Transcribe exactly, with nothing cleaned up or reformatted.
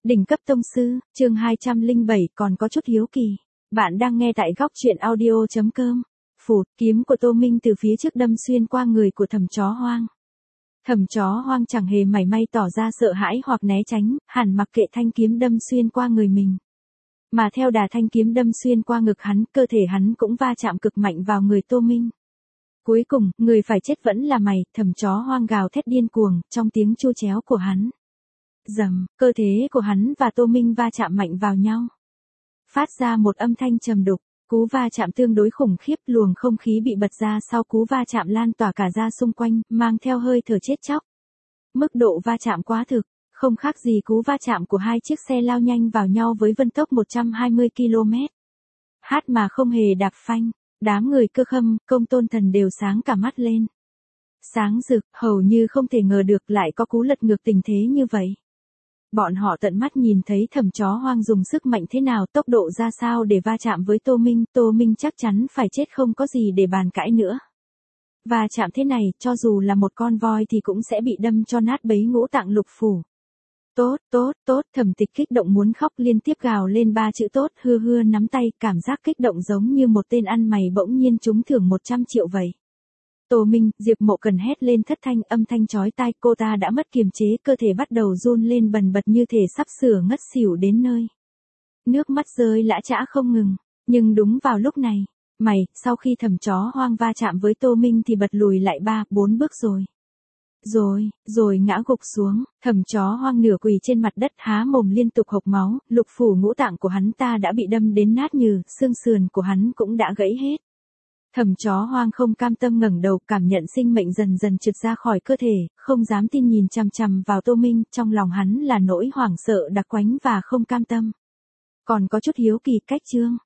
Đỉnh cấp tông sư, chương hai trăm lẻ bảy còn có chút hiếu kỳ. Bạn đang nghe tại góc truyện audio chấm com. Phụt, kiếm của Tô Minh từ phía trước đâm xuyên qua người của thẩm chó hoang. Thẩm chó hoang chẳng hề mảy may tỏ ra sợ hãi hoặc né tránh, hẳn mặc kệ thanh kiếm đâm xuyên qua người mình. Mà theo đà thanh kiếm đâm xuyên qua ngực hắn, cơ thể hắn cũng va chạm cực mạnh vào người Tô Minh. Cuối cùng, người phải chết vẫn là mày, thẩm chó hoang gào thét điên cuồng, trong tiếng chua chéo của hắn. Rầm, cơ thể của hắn và Tô Minh va chạm mạnh vào nhau. Phát ra một âm thanh trầm đục, cú va chạm tương đối khủng khiếp, luồng không khí bị bật ra sau cú va chạm lan tỏa cả ra xung quanh, mang theo hơi thở chết chóc. Mức độ va chạm quá thực, không khác gì cú va chạm của hai chiếc xe lao nhanh vào nhau với vận tốc một trăm hai mươi ki lô mét. Hát mà không hề đạp phanh, đám người Cơ Khâm, Công Tôn Thần đều sáng cả mắt lên. Sáng rực, hầu như không thể ngờ được lại có cú lật ngược tình thế như vậy. Bọn họ tận mắt nhìn thấy thẩm chó hoang dùng sức mạnh thế nào, tốc độ ra sao để va chạm với Tô Minh, Tô Minh chắc chắn phải chết không có gì để bàn cãi nữa. Va chạm thế này, cho dù là một con voi thì cũng sẽ bị đâm cho nát bấy ngũ tạng lục phủ. Tốt, tốt, tốt, Thẩm Tịch kích động muốn khóc, liên tiếp gào lên ba chữ tốt, hưa hưa nắm tay, cảm giác kích động giống như một tên ăn mày bỗng nhiên trúng thưởng một trăm triệu vậy. Tô Minh, Diệp Mộ Cần hét lên thất thanh, âm thanh chói tai, cô ta đã mất kiềm chế, cơ thể bắt đầu run lên bần bật như thể sắp sửa ngất xỉu đến nơi. Nước mắt rơi lã chã không ngừng, nhưng đúng vào lúc này, mày, sau khi thẩm chó hoang va chạm với Tô Minh thì bật lùi lại ba, bốn bước rồi. Rồi, rồi ngã gục xuống, thẩm chó hoang nửa quỳ trên mặt đất há mồm liên tục hộc máu, lục phủ ngũ tạng của hắn ta đã bị đâm đến nát nhừ, xương sườn của hắn cũng đã gãy hết. Thẩm chó hoang không cam tâm ngẩng đầu, cảm nhận sinh mệnh dần dần trượt ra khỏi cơ thể, không dám tin nhìn chằm chằm vào Tô Minh, trong lòng hắn là nỗi hoảng sợ đặc quánh và không cam tâm. Còn có chút hiếu kỳ, cách chương.